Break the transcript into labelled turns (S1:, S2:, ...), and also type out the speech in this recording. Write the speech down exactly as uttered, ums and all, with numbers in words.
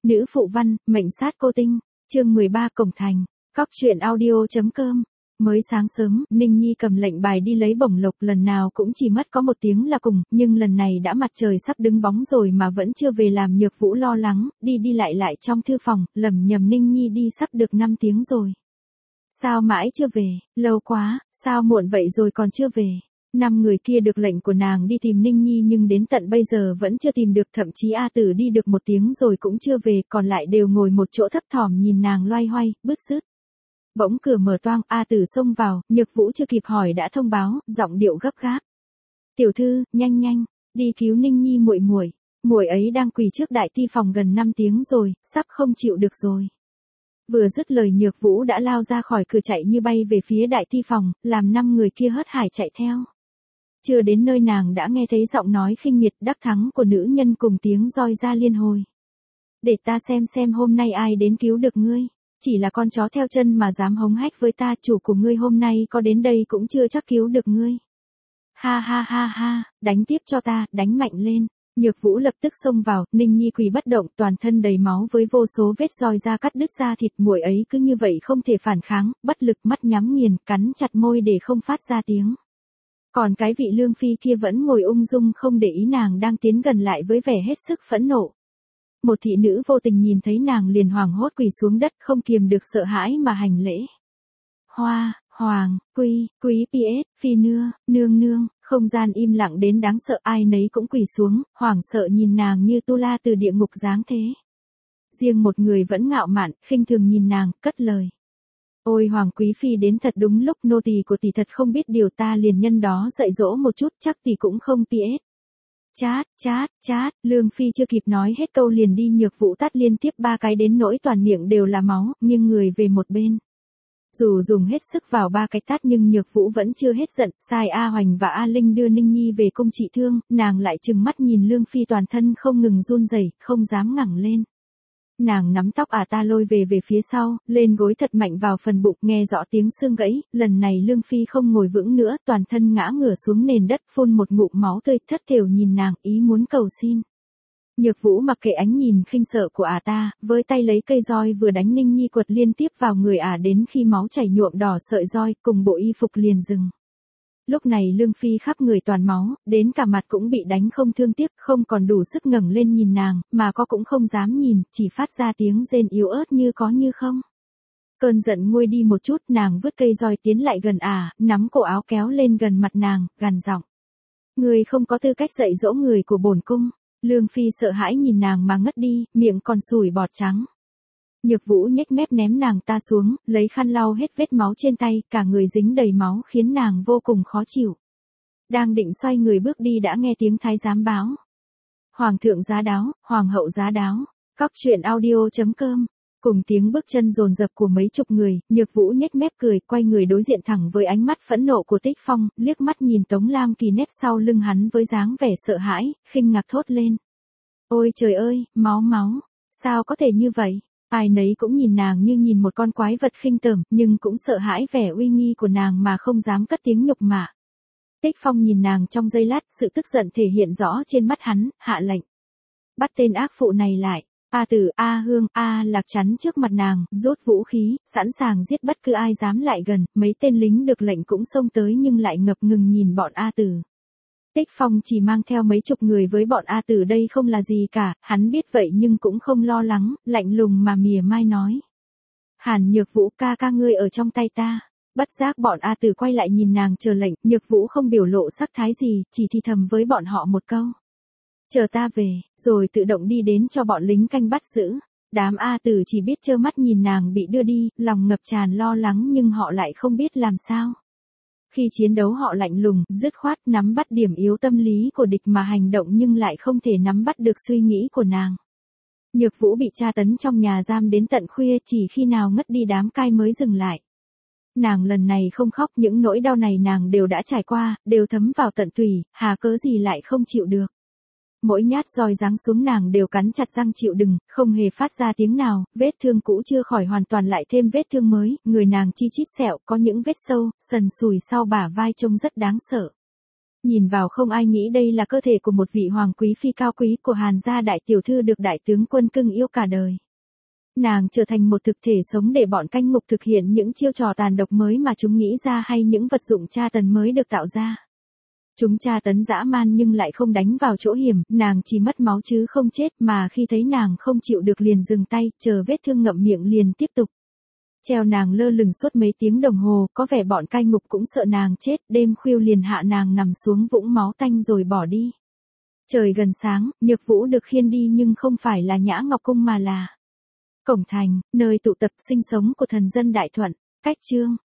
S1: Nữ phụ văn, mệnh sát cô tinh. Chương mười ba Cổng thành. Cóc truyện audio.com. Mới sáng sớm, Ninh Nhi cầm lệnh bài đi lấy bổng lộc, lần nào cũng chỉ mất có một tiếng là cùng, nhưng lần này đã mặt trời sắp đứng bóng rồi mà vẫn chưa về, làm Nhược Vũ lo lắng, đi đi lại lại trong thư phòng, lầm nhầm Ninh Nhi đi sắp được năm tiếng rồi. Sao mãi chưa về, lâu quá, sao muộn vậy rồi còn chưa về. Năm người kia được lệnh của nàng đi tìm Ninh Nhi nhưng đến tận bây giờ vẫn chưa tìm được, thậm chí A Tử đi được một tiếng rồi cũng chưa về, còn lại đều ngồi một chỗ thấp thỏm nhìn nàng loay hoay, bứt rứt. Bỗng cửa mở toang, A Tử xông vào, Nhược Vũ chưa kịp hỏi đã thông báo, giọng điệu gấp gáp. "Tiểu thư, nhanh nhanh, đi cứu Ninh Nhi muội muội, muội ấy đang quỳ trước đại thi phòng gần năm tiếng rồi, sắp không chịu được rồi." Vừa dứt lời Nhược Vũ đã lao ra khỏi cửa chạy như bay về phía đại thi phòng, làm năm người kia hớt hải chạy theo. Chưa đến nơi nàng đã nghe thấy giọng nói khinh miệt đắc thắng của nữ nhân cùng tiếng roi ra liên hồi. "Để ta xem xem hôm nay ai đến cứu được ngươi. Chỉ là con chó theo chân mà dám hống hách với ta, chủ của ngươi hôm nay có đến đây cũng chưa chắc cứu được ngươi. Ha ha ha ha, đánh tiếp cho ta, đánh mạnh lên." Nhược Vũ lập tức xông vào, Ninh Nhi quỳ bất động, toàn thân đầy máu với vô số vết roi ra cắt đứt da thịt, muội ấy cứ như vậy không thể phản kháng, bất lực, mắt nhắm nghiền, cắn chặt môi để không phát ra tiếng. Còn cái vị Lương Phi kia vẫn ngồi ung dung không để ý nàng đang tiến gần lại với vẻ hết sức phẫn nộ. Một thị nữ vô tình nhìn thấy nàng liền hoảng hốt quỳ xuống đất, không kiềm được sợ hãi mà hành lễ. "Hoa, hoàng, quý, quý pi ét, phi nưa, nương nương." Không gian im lặng đến đáng sợ, ai nấy cũng quỳ xuống, hoảng sợ nhìn nàng như tu la từ địa ngục giáng thế. Riêng một người vẫn ngạo mạn, khinh thường nhìn nàng, cất lời. "Ôi hoàng quý phi đến thật đúng lúc, nô tỳ của tỷ thật không biết điều, ta liền nhân đó dạy dỗ một chút, chắc tỷ cũng không pi ét. Chát, chát, chát." Lương Phi chưa kịp nói hết câu liền đi Nhược Vũ tát liên tiếp ba cái đến nỗi toàn miệng đều là máu, nghiêng người về một bên. Dù dùng hết sức vào ba cái tát nhưng Nhược Vũ vẫn chưa hết giận, sai A Hoành và A Linh đưa Ninh Nhi về cung trị thương, nàng lại trừng mắt nhìn Lương Phi toàn thân không ngừng run rẩy, không dám ngẩng lên. Nàng nắm tóc ả ta lôi về về phía sau, lên gối thật mạnh vào phần bụng, nghe rõ tiếng xương gãy, lần này Lương Phi không ngồi vững nữa, toàn thân ngã ngửa xuống nền đất, phun một ngụm máu tươi, thất thểu nhìn nàng, ý muốn cầu xin. Nhược Vũ mặc kệ ánh nhìn khinh sợ của ả ta, với tay lấy cây roi vừa đánh Ninh Nhi quật liên tiếp vào người ả đến khi máu chảy nhuộm đỏ sợi roi, cùng bộ y phục liền dừng. Lúc này Lương Phi khắp người toàn máu, đến cả mặt cũng bị đánh không thương tiếc, không còn đủ sức ngẩng lên nhìn nàng, mà có cũng không dám nhìn, chỉ phát ra tiếng rên yếu ớt như có như không. Cơn giận nguôi đi một chút, nàng vứt cây roi tiến lại gần ả, nắm cổ áo kéo lên gần mặt nàng, gằn giọng. "Ngươi không có tư cách dạy dỗ người của bổn cung." Lương Phi sợ hãi nhìn nàng mà ngất đi, miệng còn sủi bọt trắng. Nhược Vũ nhếch mép ném nàng ta xuống, lấy khăn lau hết vết máu trên tay, cả người dính đầy máu khiến nàng vô cùng khó chịu. Đang định xoay người bước đi đã nghe tiếng thái giám báo. "Hoàng thượng giá đáo, hoàng hậu giá đáo." Cóc truyện audio.com. Cùng tiếng bước chân dồn dập của mấy chục người, Nhược Vũ nhếch mép cười, quay người đối diện thẳng với ánh mắt phẫn nộ của Tích Phong, liếc mắt nhìn Tống Lam Kỳ nép sau lưng hắn với dáng vẻ sợ hãi, khinh ngạc thốt lên. "Ôi trời ơi, máu máu, sao có thể như vậy?" Ai nấy cũng nhìn nàng như nhìn một con quái vật khinh tởm, nhưng cũng sợ hãi vẻ uy nghi của nàng mà không dám cất tiếng nhục mạ. Tích Phong nhìn nàng trong giây lát, sự tức giận thể hiện rõ trên mắt hắn, hạ lệnh. "Bắt tên ác phụ này lại." A Tử, A Hương, A Lạc chắn trước mặt nàng, rút vũ khí, sẵn sàng giết bất cứ ai dám lại gần, mấy tên lính được lệnh cũng xông tới nhưng lại ngập ngừng nhìn bọn A Tử. Tích Phong chỉ mang theo mấy chục người với bọn A Tử đây không là gì cả, hắn biết vậy nhưng cũng không lo lắng, lạnh lùng mà mỉa mai nói. "Hàn Nhược Vũ, ca ca ngươi ở trong tay ta." Bất giác bọn A Tử quay lại nhìn nàng chờ lệnh, Nhược Vũ không biểu lộ sắc thái gì, chỉ thì thầm với bọn họ một câu. "Chờ ta về", rồi tự động đi đến cho bọn lính canh bắt giữ. Đám A Tử chỉ biết trơ mắt nhìn nàng bị đưa đi, lòng ngập tràn lo lắng nhưng họ lại không biết làm sao. Khi chiến đấu họ lạnh lùng, dứt khoát, nắm bắt điểm yếu tâm lý của địch mà hành động nhưng lại không thể nắm bắt được suy nghĩ của nàng. Nhược Vũ bị tra tấn trong nhà giam đến tận khuya, chỉ khi nào ngất đi đám cai mới dừng lại. Nàng lần này không khóc, những nỗi đau này nàng đều đã trải qua, đều thấm vào tận tủy, hà cớ gì lại không chịu được. Mỗi nhát roi giáng xuống nàng đều cắn chặt răng chịu đựng, không hề phát ra tiếng nào, vết thương cũ chưa khỏi hoàn toàn lại thêm vết thương mới, người nàng chi chít sẹo, có những vết sâu, sần sùi sau bả vai trông rất đáng sợ. Nhìn vào không ai nghĩ đây là cơ thể của một vị hoàng quý phi cao quý của Hàn gia đại tiểu thư được đại tướng quân cưng yêu cả đời. Nàng trở thành một thực thể sống để bọn canh ngục thực hiện những chiêu trò tàn độc mới mà chúng nghĩ ra hay những vật dụng tra tấn mới được tạo ra. Chúng tra tấn dã man nhưng lại không đánh vào chỗ hiểm, nàng chỉ mất máu chứ không chết, mà khi thấy nàng không chịu được liền dừng tay, chờ vết thương ngậm miệng liền tiếp tục. Treo nàng lơ lửng suốt mấy tiếng đồng hồ, có vẻ bọn cai ngục cũng sợ nàng chết, đêm khuya liền hạ nàng nằm xuống vũng máu tanh rồi bỏ đi. Trời gần sáng, Nhược Vũ được khiêng đi nhưng không phải là Nhã Ngọc Cung mà là Cổng Thành, nơi tụ tập sinh sống của thần dân Đại Thuận. Cách chương